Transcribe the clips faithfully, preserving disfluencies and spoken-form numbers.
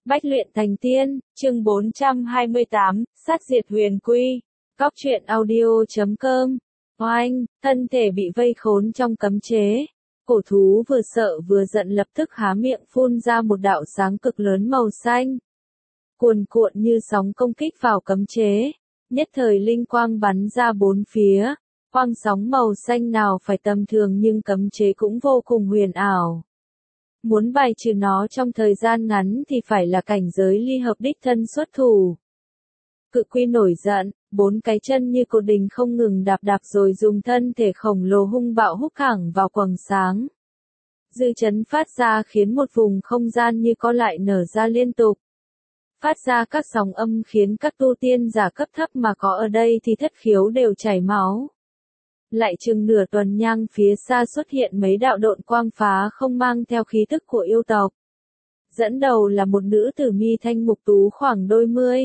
Bách luyện thành tiên, chương bốn trăm hai mươi tám, sát diệt huyền quy. Cóc truyện audio chấm com. Oanh, thân thể bị vây khốn trong cấm chế. Cổ thú vừa sợ vừa giận lập tức há miệng phun ra một đạo sáng cực lớn màu xanh. Cuồn cuộn như sóng công kích vào cấm chế. Nhất thời linh quang bắn ra bốn phía. Quang sóng màu xanh nào phải tầm thường nhưng cấm chế cũng vô cùng huyền ảo. Muốn bài trừ nó trong thời gian ngắn thì phải là cảnh giới ly hợp đích thân xuất thủ. Cự quy nổi giận, bốn cái chân như cột đình không ngừng đạp đạp rồi dùng thân thể khổng lồ hung bạo húc thẳng vào quầng sáng. Dư chấn phát ra khiến một vùng không gian như co lại nở ra liên tục. Phát ra các sóng âm khiến các tu tiên giả cấp thấp mà có ở đây thì thất khiếu đều chảy máu. Lại chừng nửa tuần nhang phía xa xuất hiện mấy đạo độn quang phá không mang theo khí tức của yêu tộc. Dẫn đầu là một nữ tử mi thanh mục tú khoảng đôi mươi.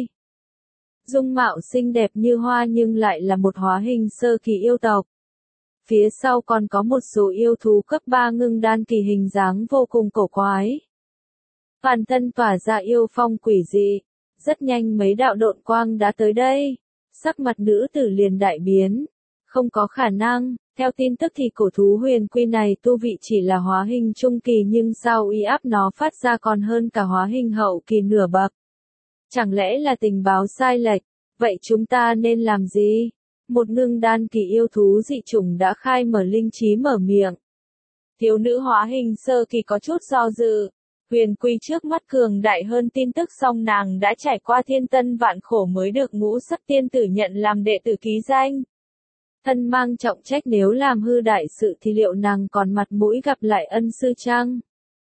Dung mạo xinh đẹp như hoa nhưng lại là một hóa hình sơ kỳ yêu tộc. Phía sau còn có một số yêu thú cấp ba ngưng đan kỳ hình dáng vô cùng cổ quái. Toàn thân tỏa ra yêu phong quỷ dị. Rất nhanh mấy đạo độn quang đã tới đây. Sắc mặt nữ tử liền đại biến. Không có khả năng, theo tin tức thì cổ thú huyền quy này tu vị chỉ là hóa hình trung kỳ nhưng sao uy áp nó phát ra còn hơn cả hóa hình hậu kỳ nửa bậc. Chẳng lẽ là tình báo sai lệch, vậy chúng ta nên làm gì? Một ngưng đan kỳ yêu thú dị chủng đã khai mở linh trí mở miệng. Thiếu nữ hóa hình sơ kỳ có chút do dự. Huyền quy trước mắt cường đại hơn tin tức song nàng đã trải qua thiên tân vạn khổ mới được ngũ sắc tiên tử nhận làm đệ tử ký danh. Thân mang trọng trách nếu làm hư đại sự thì liệu nàng còn mặt mũi gặp lại ân sư chăng?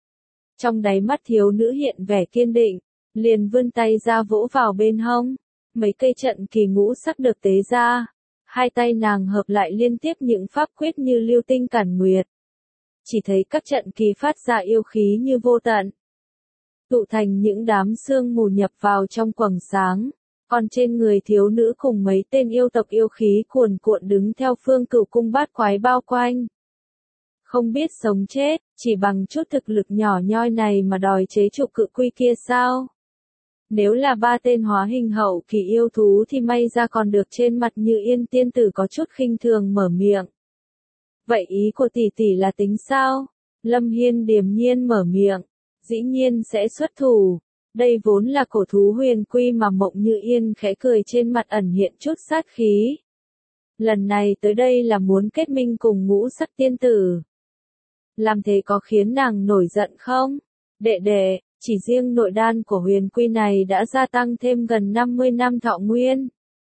Trong đáy mắt thiếu nữ hiện vẻ kiên định, liền vươn tay ra vỗ vào bên hông. Mấy cây trận kỳ ngũ sắc được tế ra. Hai tay nàng hợp lại liên tiếp những pháp quyết như lưu tinh cản nguyệt. Chỉ thấy các trận kỳ phát ra yêu khí như vô tận. Tụ thành những đám sương mù nhập vào trong quầng sáng. Còn trên người thiếu nữ cùng mấy tên yêu tộc yêu khí cuồn cuộn đứng theo phương cửu cung bát quái bao quanh. Không biết sống chết, chỉ bằng chút thực lực nhỏ nhoi này mà đòi chế trụ cự quy kia sao? Nếu là ba tên hóa hình hậu kỳ yêu thú thì may ra còn được trên mặt như yên tiên tử có chút khinh thường mở miệng. Vậy ý của tỷ tỷ là tính sao? Lâm Hiên điềm nhiên mở miệng, dĩ nhiên sẽ xuất thủ. Đây vốn là cổ thú huyền quy mà Mộng Như Yên khẽ cười trên mặt ẩn hiện chút sát khí. Lần này tới đây là muốn kết minh cùng ngũ sắc tiên tử. Làm thế có khiến nàng nổi giận không? Đệ đệ, chỉ riêng nội đan của huyền quy này đã gia tăng thêm gần năm mươi năm thọ nguyên.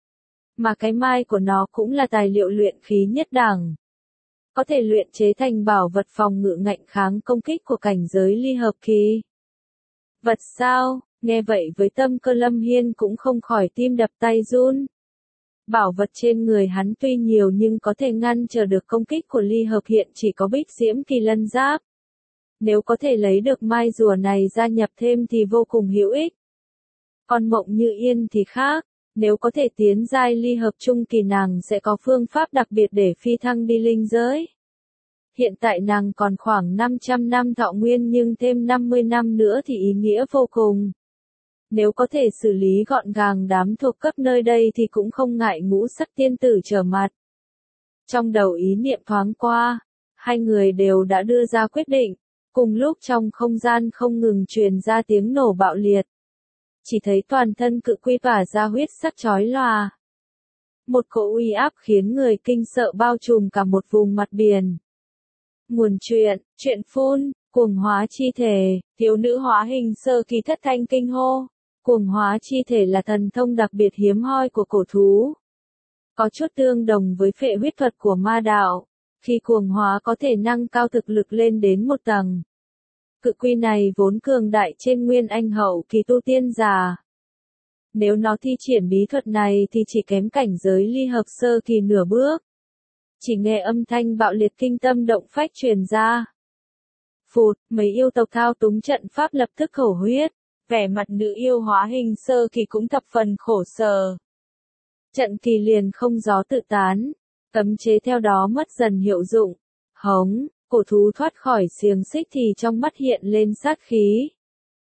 Mà cái mai của nó cũng là tài liệu luyện khí nhất đẳng. Có thể luyện chế thành bảo vật phòng ngự ngạnh kháng công kích của cảnh giới ly hợp kỳ. Vật sao? Nghe vậy với tâm cơ Lâm Hiên cũng không khỏi tim đập tay run. Bảo vật trên người hắn tuy nhiều nhưng có thể ngăn trở được công kích của ly hợp hiện chỉ có bích diễm kỳ lân giáp. Nếu có thể lấy được mai rùa này gia nhập thêm thì vô cùng hữu ích. Còn Mộng Như Yên thì khác, nếu có thể tiến giai ly hợp trung kỳ nàng sẽ có phương pháp đặc biệt để phi thăng đi linh giới. Hiện tại nàng còn khoảng năm trăm năm thọ nguyên nhưng thêm năm mươi năm nữa thì ý nghĩa vô cùng. Nếu có thể xử lý gọn gàng đám thuộc cấp nơi đây thì cũng không ngại ngũ sắc tiên tử trở mặt. Trong đầu ý niệm thoáng qua, hai người đều đã đưa ra quyết định, cùng lúc trong không gian không ngừng truyền ra tiếng nổ bạo liệt. Chỉ thấy toàn thân cự quy tỏa ra huyết sắc chói lòa. Một cỗ uy áp khiến người kinh sợ bao trùm cả một vùng mặt biển. Nguồn truyện, truyện phun, cuồng hóa chi thể, thiếu nữ hóa hình sơ kỳ thất thanh kinh hô. Cuồng hóa chi thể là thần thông đặc biệt hiếm hoi của cổ thú. Có chút tương đồng với phệ huyết thuật của ma đạo. Khi cuồng hóa có thể nâng cao thực lực lên đến một tầng. Cự quy này vốn cường đại trên nguyên anh hậu kỳ tu tiên giả. Nếu nó thi triển bí thuật này thì chỉ kém cảnh giới ly hợp sơ kỳ nửa bước. Chỉ nghe âm thanh bạo liệt kinh tâm động phách truyền ra. Phụt, mấy yêu tộc thao túng trận pháp lập tức khẩu huyết, vẻ mặt nữ yêu hóa hình sơ kỳ cũng thập phần khổ sở. Trận kỳ liền không gió tự tán, cấm chế theo đó mất dần hiệu dụng. Hống, cổ thú thoát khỏi xiềng xích thì trong mắt hiện lên sát khí.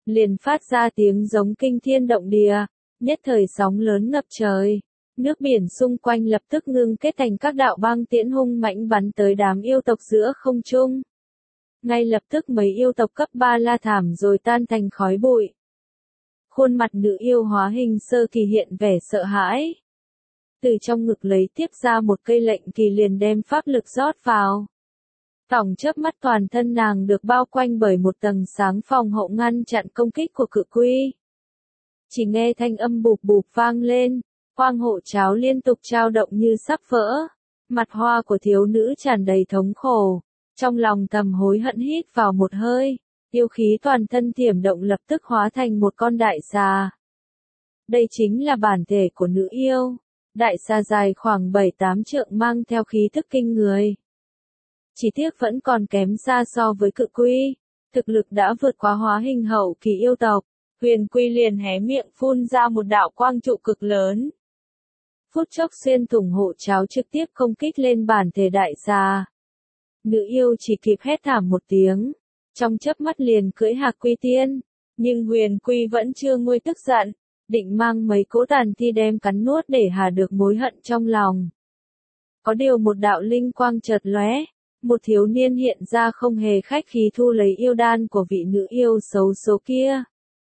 liền phát ra tiếng giống kinh thiên động địa, nhất thời sóng lớn ngập trời. Nước biển xung quanh lập tức ngưng kết thành các đạo băng tiễn hung mãnh bắn tới đám yêu tộc giữa không trung. Ngay lập tức mấy yêu tộc cấp ba la thảm rồi tan thành khói bụi. Khuôn mặt nữ yêu hóa hình sơ kỳ hiện vẻ sợ hãi. Từ trong ngực lấy tiếp ra một cây lệnh kỳ liền đem pháp lực rót vào. Tỏng chớp mắt toàn thân nàng được bao quanh bởi một tầng sáng phòng hộ ngăn chặn công kích của cự quy. Chỉ nghe thanh âm bụp bụp vang lên, quang hộ cháo liên tục trao động như sắp vỡ. Mặt hoa của thiếu nữ tràn đầy thống khổ, trong lòng thầm hối hận hít vào một hơi, yêu khí toàn thân thiểm động lập tức hóa thành một con đại xà. Đây chính là bản thể của nữ yêu, đại xà dài khoảng bảy tám trượng mang theo khí thức kinh người. Chỉ tiếc vẫn còn kém xa so với cự quy, thực lực đã vượt quá hóa hình hậu kỳ yêu tộc. Huyền Quy liền hé miệng phun ra một đạo quang trụ cực lớn. Phút chốc xuyên thủng hộ cháo trực tiếp công kích lên bản thể đại xà. Nữ yêu chỉ kịp hét thảm một tiếng, trong chớp mắt liền cưỡi Hạc Quy Tiên, nhưng Huyền Quy vẫn chưa nguôi tức giận, định mang mấy cỗ tàn thi đem cắn nuốt để hà được mối hận trong lòng. Có điều một đạo linh quang chợt lóe, một thiếu niên hiện ra không hề khách khí thu lấy yêu đan của vị nữ yêu xấu số kia.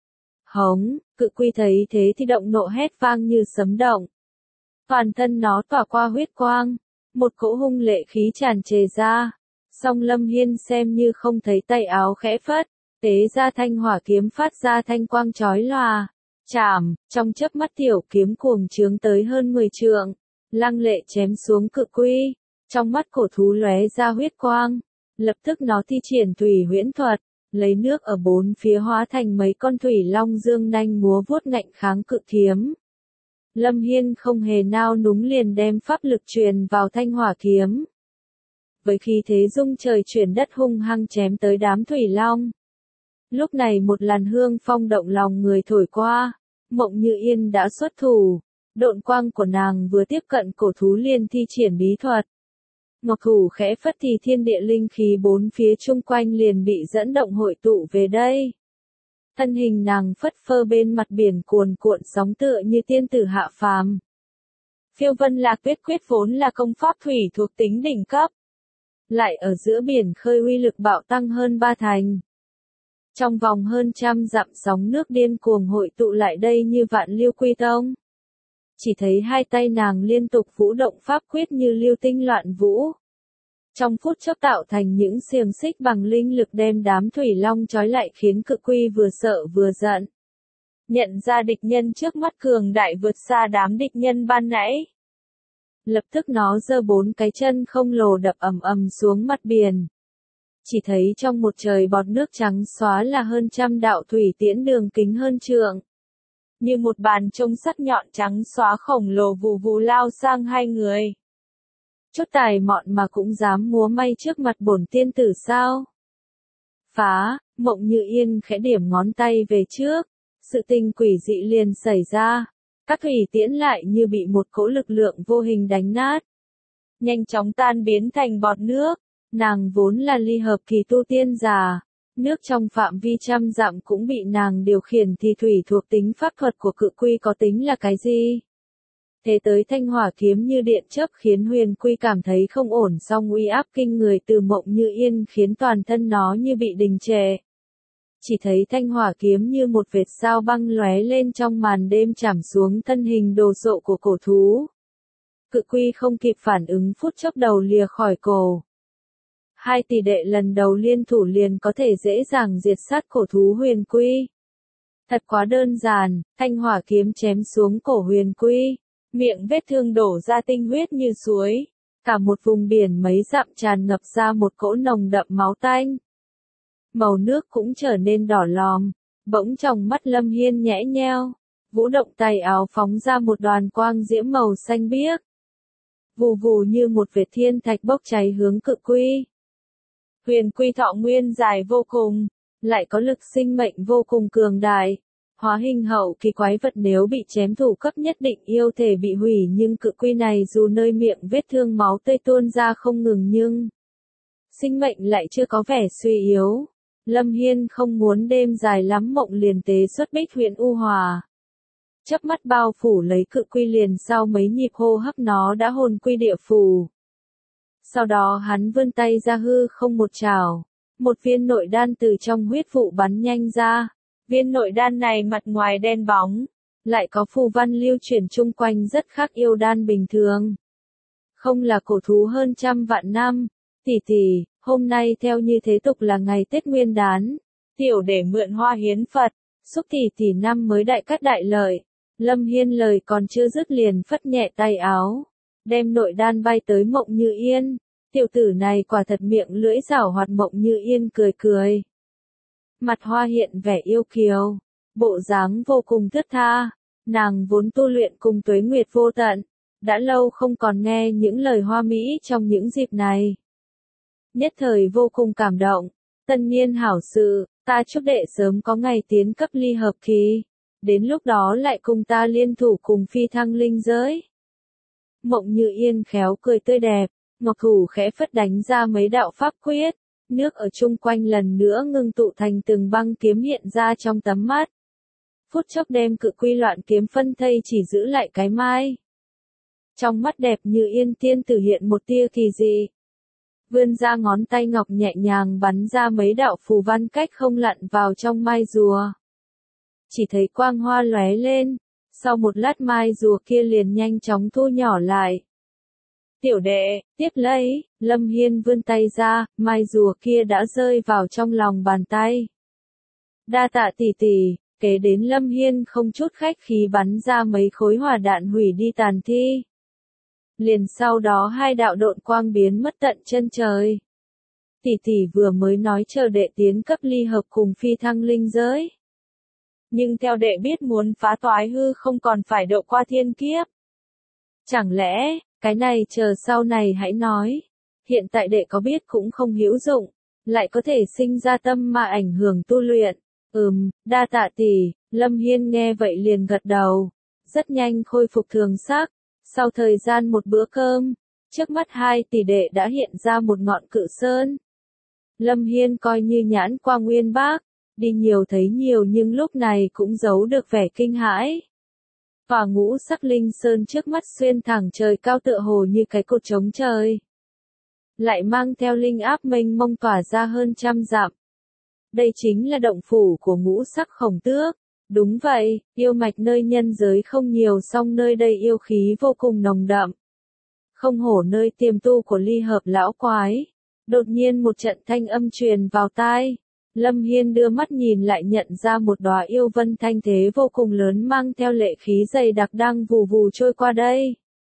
Hống, cự quy thấy thế thì động nộ hét vang như sấm động. Toàn thân nó tỏa qua huyết quang, một cỗ hung lệ khí tràn trề ra. Song Lâm Hiên xem như không thấy, tay áo khẽ phất, tế ra thanh hỏa kiếm phát ra thanh quang chói lòa. Chảm, trong chớp mắt tiểu kiếm cuồng trướng tới hơn mười trượng, lăng lệ chém xuống cự quy. Trong mắt cổ thú lóe ra huyết quang, lập tức nó thi triển thủy huyễn thuật, lấy nước ở bốn phía hóa thành mấy con thủy long dương nanh múa vuốt ngạnh kháng cự kiếm. Lâm Hiên không hề nao núng liền đem pháp lực truyền vào thanh hỏa kiếm. Với khí thế rung trời chuyển đất hung hăng chém tới đám thủy long. Lúc này một làn hương phong động lòng người thổi qua, Mộng Như Yên đã xuất thủ, độn quang của nàng vừa tiếp cận cổ thú liền thi triển bí thuật. Ngọc thủ khẽ phất thì thiên địa linh khí bốn phía chung quanh liền bị dẫn động hội tụ về đây. Thân hình nàng phất phơ bên mặt biển cuồn cuộn sóng tựa như tiên tử hạ phàm. Phiêu Vân Lạc Tuyết Quyết vốn là công pháp thủy thuộc tính đỉnh cấp, lại ở giữa biển khơi uy lực bạo tăng hơn ba thành. Trong vòng hơn trăm dặm sóng nước điên cuồng hội tụ lại đây như vạn lưu quy tông. Chỉ thấy hai tay nàng liên tục vũ động pháp quyết như lưu tinh loạn vũ. Trong phút chốc tạo thành những xiềng xích bằng linh lực đem đám thủy long trói lại khiến cự quy vừa sợ vừa giận. Nhận ra địch nhân trước mắt cường đại vượt xa đám địch nhân ban nãy. Lập tức nó giơ bốn cái chân không lồ đập ầm ầm xuống mặt biển. Chỉ thấy trong một trời bọt nước trắng xóa là hơn trăm đạo thủy tiễn đường kính hơn trượng. Như một bàn trông sắc nhọn trắng xóa khổng lồ vù vù lao sang hai người. Chút tài mọn mà cũng dám múa may trước mặt bổn tiên tử sao? Phá, Mộng Như Yên khẽ điểm ngón tay về trước, sự tình quỷ dị liền xảy ra, các thủy tiễn lại như bị một cỗ lực lượng vô hình đánh nát. Nhanh chóng tan biến thành bọt nước, nàng vốn là ly hợp kỳ tu tiên giả. Nước trong phạm vi trăm dặm cũng bị nàng điều khiển thì thủy thuộc tính pháp thuật của cự quy có tính là cái gì? Thế tới thanh hỏa kiếm như điện chớp khiến Huyền Quy cảm thấy không ổn, song uy áp kinh người từ Mộng Như Yên khiến toàn thân nó như bị đình trệ. Chỉ thấy thanh hỏa kiếm như một vệt sao băng lóe lên trong màn đêm chảm xuống thân hình đồ sộ của cổ thú. Cự quy không kịp phản ứng phút chốc đầu lìa khỏi cổ. Hai tỷ đệ lần đầu liên thủ liền có thể dễ dàng diệt sát cổ thú Huyền Quy. Thật quá đơn giản, thanh hỏa kiếm chém xuống cổ Huyền Quy, miệng vết thương đổ ra tinh huyết như suối, cả một vùng biển mấy dặm tràn ngập ra một cỗ nồng đậm máu tanh. Màu nước cũng trở nên đỏ lòm, bỗng trong mắt Lâm Hiên nhẽ nheo, vũ động tay áo phóng ra một đoàn quang diễm màu xanh biếc. Vù vù như một vệt thiên thạch bốc cháy hướng cự quy. Huyền Quy thọ nguyên dài vô cùng, lại có lực sinh mệnh vô cùng cường đại. Hóa hình hậu kỳ quái vật nếu bị chém thủ cấp nhất định yêu thể bị hủy, nhưng cự quy này dù nơi miệng vết thương máu tươi tuôn ra không ngừng nhưng sinh mệnh lại chưa có vẻ suy yếu. Lâm Hiên không muốn đêm dài lắm mộng liền tế xuất bích huyện U Hòa. Chớp mắt bao phủ lấy cự quy liền sau mấy nhịp hô hấp nó đã hồn quy địa phủ. Sau đó hắn vươn tay ra hư không một trảo, một viên nội đan từ trong huyết vụ bắn nhanh ra. Viên nội đan này mặt ngoài đen bóng, lại có phù văn lưu chuyển chung quanh rất khác yêu đan bình thường. Không là cổ thú hơn trăm vạn năm, tỷ tỷ, hôm nay theo như thế tục là ngày Tết Nguyên Đán, tiểu để mượn hoa hiến Phật, xúc tỷ tỷ năm mới đại cát đại lợi. Lâm Hiên lời còn chưa dứt liền phất nhẹ tay áo, đem nội đan bay tới Mộng Như Yên. Tiểu tử này quả thật miệng lưỡi giảo hoạt. Mộng Như Yên cười cười. Mặt hoa hiện vẻ yêu kiều, bộ dáng vô cùng thướt tha, nàng vốn tu luyện cùng tuế nguyệt vô tận, đã lâu không còn nghe những lời hoa mỹ trong những dịp này. Nhất thời vô cùng cảm động, tân niên hảo sự, ta chúc đệ sớm có ngày tiến cấp ly hợp kỳ, đến lúc đó lại cùng ta liên thủ cùng phi thăng linh giới. Mộng Như Yên khéo cười tươi đẹp, ngọc thủ khẽ phất đánh ra mấy đạo pháp quyết. Nước ở chung quanh lần nữa ngưng tụ thành từng băng kiếm hiện ra trong tấm mắt. Phút chốc đem cự quy loạn kiếm phân thây chỉ giữ lại cái mai. Trong mắt đẹp Như Yên tiên tử hiện một tia kỳ dị. Vươn ra ngón tay ngọc nhẹ nhàng bắn ra mấy đạo phù văn cách không lặn vào trong mai rùa. Chỉ thấy quang hoa lóe lên, sau một lát mai rùa kia liền nhanh chóng thu nhỏ lại. Tiểu đệ, tiếp lấy, Lâm Hiên vươn tay ra, mai rùa kia đã rơi vào trong lòng bàn tay. Đa tạ tỷ tỷ, kế đến Lâm Hiên không chút khách khí bắn ra mấy khối hỏa đạn hủy đi tàn thi. Liền sau đó hai đạo độn quang biến mất tận chân trời. Tỷ tỷ vừa mới nói chờ đệ tiến cấp ly hợp cùng phi thăng linh giới. Nhưng theo đệ biết muốn phá toái hư không còn phải độ qua thiên kiếp. Chẳng lẽ, cái này chờ sau này hãy nói. Hiện tại đệ có biết cũng không hữu dụng, lại có thể sinh ra tâm mà ảnh hưởng tu luyện. Ừm, đa tạ tỷ, Lâm Hiên nghe vậy liền gật đầu. Rất nhanh khôi phục thường sắc. Sau thời gian một bữa cơm, trước mắt hai tỷ đệ đã hiện ra một ngọn cự sơn. Lâm Hiên coi như nhãn qua nguyên bác, đi nhiều thấy nhiều nhưng lúc này cũng giấu được vẻ kinh hãi. Và ngũ sắc linh sơn trước mắt xuyên thẳng trời cao tựa hồ như cái cột trống trời. Lại mang theo linh áp mênh mông tỏa ra hơn trăm dặm. Đây chính là động phủ của ngũ sắc khổng tước. Đúng vậy, yêu mạch nơi nhân giới không nhiều song nơi đây yêu khí vô cùng nồng đậm. Không hổ nơi tiềm tu của ly hợp lão quái. Đột nhiên một trận thanh âm truyền vào tai. Lâm Hiên đưa mắt nhìn lại nhận ra một đóa yêu vân thanh thế vô cùng lớn mang theo lệ khí dày đặc đang vù vù trôi qua đây.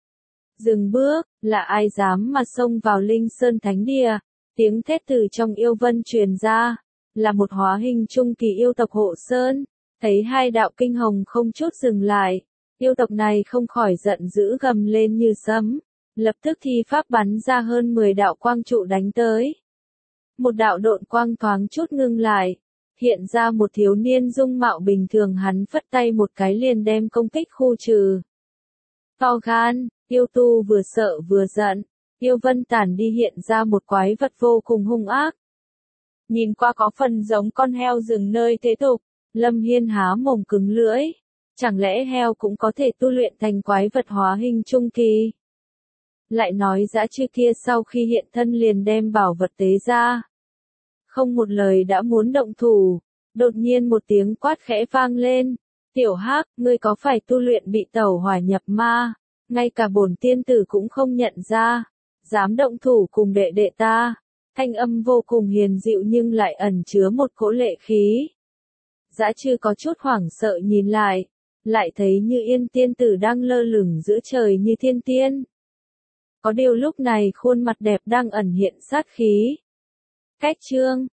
Dừng bước, là ai dám mà xông vào linh sơn thánh địa, tiếng thét từ trong yêu vân truyền ra, là một hóa hình trung kỳ yêu tộc hộ sơn. Thấy hai đạo kinh hồng không chút dừng lại, yêu tộc này không khỏi giận dữ gầm lên như sấm, lập tức thi pháp bắn ra hơn mười đạo quang trụ đánh tới. Một đạo độn quang thoáng chút ngưng lại, hiện ra một thiếu niên dung mạo bình thường hắn phất tay một cái liền đem công kích khu trừ. To gan, yêu tu vừa sợ vừa giận, yêu vân tản đi hiện ra một quái vật vô cùng hung ác. Nhìn qua có phần giống con heo rừng nơi thế tục. Lâm Hiên há mồm cứng lưỡi, chẳng lẽ heo cũng có thể tu luyện thành quái vật hóa hình trung kỳ? Lại nói dã chư kia sau khi hiện thân liền đem bảo vật tế ra. Không một lời đã muốn động thủ, đột nhiên một tiếng quát khẽ vang lên. Tiểu Hắc, ngươi có phải tu luyện bị tẩu hỏa nhập ma? Ngay cả bổn tiên tử cũng không nhận ra, dám động thủ cùng đệ đệ ta. Thanh âm vô cùng hiền dịu nhưng lại ẩn chứa một cỗ lệ khí. Dã chư có chút hoảng sợ nhìn lại, lại thấy Như Yên tiên tử đang lơ lửng giữa trời như thiên tiên. Có điều lúc này khuôn mặt đẹp đang ẩn hiện sát khí. Cách chương